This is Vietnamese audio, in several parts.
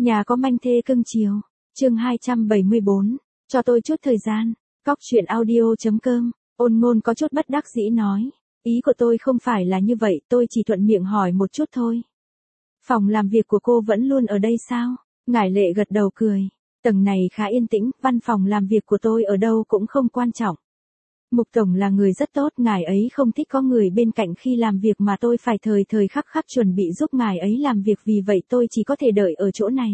Nhà có manh thê cưng chiều. Chương 274. Cho tôi chút thời gian. Cóc truyện audio.com. Ôn Ngôn có chút bất đắc dĩ nói. Ý của tôi không phải là như vậy, tôi chỉ thuận miệng hỏi một chút thôi. Phòng làm việc của cô vẫn luôn ở đây sao? Ngải Lệ gật đầu cười. Tầng này khá yên tĩnh, văn phòng làm việc của tôi ở đâu cũng không quan trọng. Mục Tổng là người rất tốt, ngài ấy không thích có người bên cạnh khi làm việc mà tôi phải thời thời khắc khắc chuẩn bị giúp ngài ấy làm việc, vì vậy tôi chỉ có thể đợi ở chỗ này.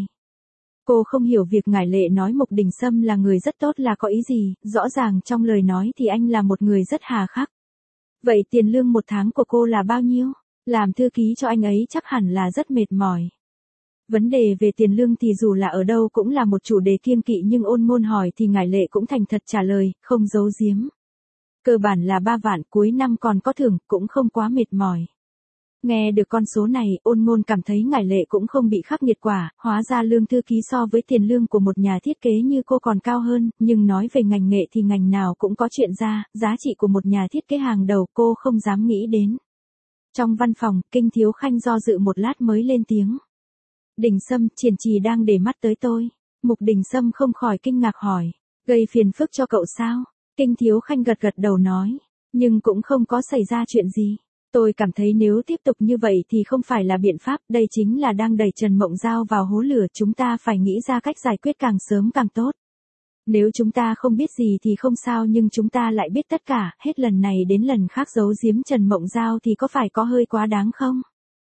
Cô không hiểu việc Ngải Lệ nói Mục Đình Sâm là người rất tốt là có ý gì, rõ ràng trong lời nói thì anh là một người rất hà khắc. Vậy tiền lương một tháng của cô là bao nhiêu? Làm thư ký cho anh ấy chắc hẳn là rất mệt mỏi. Vấn đề về tiền lương thì dù là ở đâu cũng là một chủ đề kiêng kỵ, nhưng Ôn Ngôn hỏi thì Ngải Lệ cũng thành thật trả lời, không giấu giếm. Cơ bản là 3 vạn, cuối năm còn có thưởng, cũng không quá mệt mỏi. Nghe được con số này, Ôn Ngôn cảm thấy Ngải Lệ cũng không bị khắc nghiệt quả, hóa ra lương thư ký so với tiền lương của một nhà thiết kế như cô còn cao hơn, nhưng nói về ngành nghệ thì ngành nào cũng có chuyện ra, giá trị của một nhà thiết kế hàng đầu cô không dám nghĩ đến. Trong văn phòng, Kinh Thiếu Khanh do dự một lát mới lên tiếng. Đình Sâm, Triển Trì đang để mắt tới tôi. Mục Đình Sâm không khỏi kinh ngạc hỏi, gây phiền phức cho cậu sao? Kinh Thiếu Khanh gật gật đầu nói, nhưng cũng không có xảy ra chuyện gì. Tôi cảm thấy nếu tiếp tục như vậy thì không phải là biện pháp, đây chính là đang đẩy Trần Mộng Giao vào hố lửa, chúng ta phải nghĩ ra cách giải quyết càng sớm càng tốt. Nếu chúng ta không biết gì thì không sao, nhưng chúng ta lại biết tất cả, hết lần này đến lần khác giấu giếm Trần Mộng Giao thì có phải có hơi quá đáng không?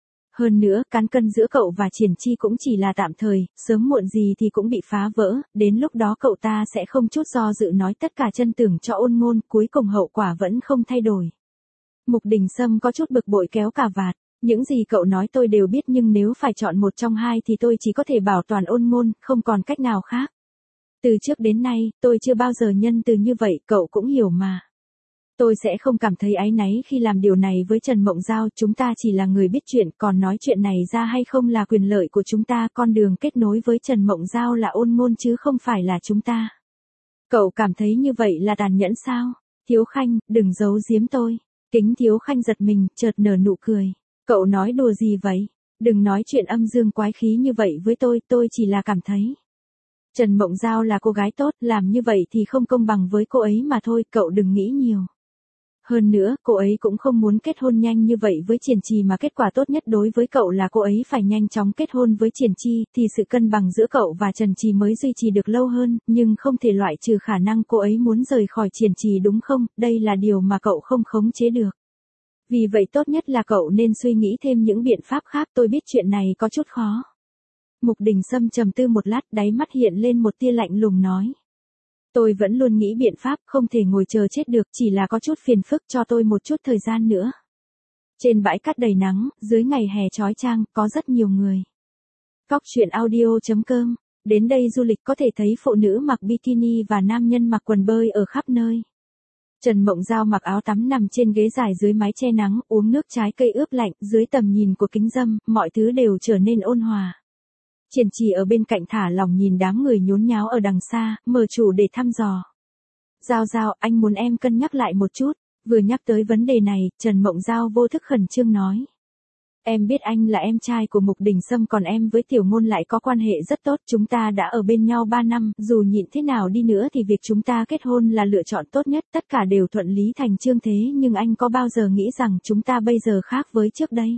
Hơn nữa, cán cân giữa cậu và Triển Chi cũng chỉ là tạm thời, sớm muộn gì thì cũng bị phá vỡ, đến lúc đó cậu ta sẽ không chút do dự nói tất cả chân tưởng cho Ôn Ngôn, cuối cùng hậu quả vẫn không thay đổi. Mục Đình Sâm có chút bực bội kéo cà vạt, những gì cậu nói tôi đều biết, nhưng nếu phải chọn một trong hai thì tôi chỉ có thể bảo toàn Ôn Ngôn, không còn cách nào khác. Từ trước đến nay, tôi chưa bao giờ nhân từ như vậy, cậu cũng hiểu mà. Tôi sẽ không cảm thấy áy náy khi làm điều này với Trần Mộng Giao, chúng ta chỉ là người biết chuyện, còn nói chuyện này ra hay không là quyền lợi của chúng ta, con đường kết nối với Trần Mộng Giao là Ôn Ngôn chứ không phải là chúng ta. Cậu cảm thấy như vậy là tàn nhẫn sao? Thiếu Khanh, đừng giấu giếm tôi. Kính Thiếu Khanh giật mình, chợt nở nụ cười. Cậu nói đùa gì vậy? Đừng nói chuyện âm dương quái khí như vậy với tôi chỉ là cảm thấy. Trần Mộng Giao là cô gái tốt, làm như vậy thì không công bằng với cô ấy mà thôi, cậu đừng nghĩ nhiều. Hơn nữa, cô ấy cũng không muốn kết hôn nhanh như vậy với Triển Trì, mà kết quả tốt nhất đối với cậu là cô ấy phải nhanh chóng kết hôn với Triển Chi, thì sự cân bằng giữa cậu và Trần Trì mới duy trì được lâu hơn, nhưng không thể loại trừ khả năng cô ấy muốn rời khỏi Triển Trì, đúng không? Đây là điều mà cậu không khống chế được. Vì vậy tốt nhất là cậu nên suy nghĩ thêm những biện pháp khác, tôi biết chuyện này có chút khó. Mục Đình Sâm trầm tư một lát, đáy mắt hiện lên một tia lạnh lùng nói. Tôi vẫn luôn nghĩ biện pháp, không thể ngồi chờ chết được, chỉ là có chút phiền phức, cho tôi một chút thời gian nữa. Trên bãi cát đầy nắng, dưới ngày hè chói chang, có rất nhiều người. Cóc truyện audio.com. Đến đây du lịch có thể thấy phụ nữ mặc bikini và nam nhân mặc quần bơi ở khắp nơi. Trần Mộng Giao mặc áo tắm nằm trên ghế dài dưới mái che nắng, uống nước trái cây ướp lạnh, dưới tầm nhìn của kính râm, mọi thứ đều trở nên ôn hòa. Triển Trì ở bên cạnh thả lỏng nhìn đám người nhốn nháo ở đằng xa, mở chủ để thăm dò. Giao Giao, anh muốn em cân nhắc lại một chút. Vừa nhắc tới vấn đề này, Trần Mộng Giao vô thức khẩn trương nói. Em biết anh là em trai của Mục Đình Sâm, còn em với Tiểu Ngôn lại có quan hệ rất tốt, chúng ta đã ở bên nhau 3 năm, dù nhịn thế nào đi nữa thì việc chúng ta kết hôn là lựa chọn tốt nhất, tất cả đều thuận lý thành chương thế, nhưng anh có bao giờ nghĩ rằng chúng ta bây giờ khác với trước đây?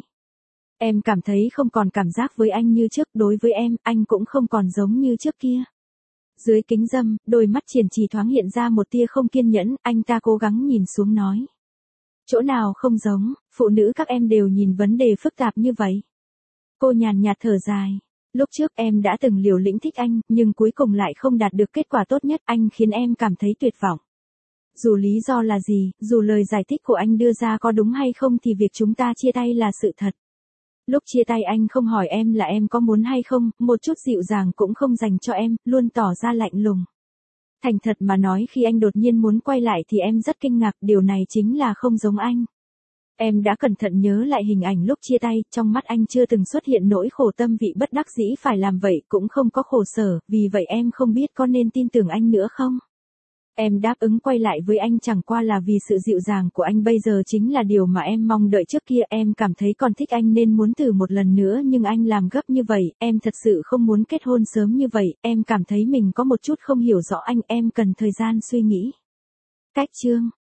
Em cảm thấy không còn cảm giác với anh như trước, đối với em, anh cũng không còn giống như trước kia. Dưới kính râm, đôi mắt Triển Trì thoáng hiện ra một tia không kiên nhẫn, anh ta cố gắng nhìn xuống nói. Chỗ nào không giống, phụ nữ các em đều nhìn vấn đề phức tạp như vậy. Cô nhàn nhạt thở dài. Lúc trước em đã từng liều lĩnh thích anh, nhưng cuối cùng lại không đạt được kết quả tốt nhất, anh khiến em cảm thấy tuyệt vọng. Dù lý do là gì, dù lời giải thích của anh đưa ra có đúng hay không thì việc chúng ta chia tay là sự thật. Lúc chia tay anh không hỏi em là em có muốn hay không, một chút dịu dàng cũng không dành cho em, luôn tỏ ra lạnh lùng. Thành thật mà nói, khi anh đột nhiên muốn quay lại thì em rất kinh ngạc, điều này chính là không giống anh. Em đã cẩn thận nhớ lại hình ảnh lúc chia tay, trong mắt anh chưa từng xuất hiện nỗi khổ tâm vị bất đắc dĩ phải làm vậy, cũng không có khổ sở, vì vậy em không biết có nên tin tưởng anh nữa không? Em đáp ứng quay lại với anh chẳng qua là vì sự dịu dàng của anh bây giờ chính là điều mà em mong đợi trước kia. Em cảm thấy còn thích anh nên muốn thử một lần nữa nhưng anh làm gấp như vậy, em thật sự không muốn kết hôn sớm như vậy, em cảm thấy mình có một chút không hiểu rõ anh, em cần thời gian suy nghĩ. Cách chương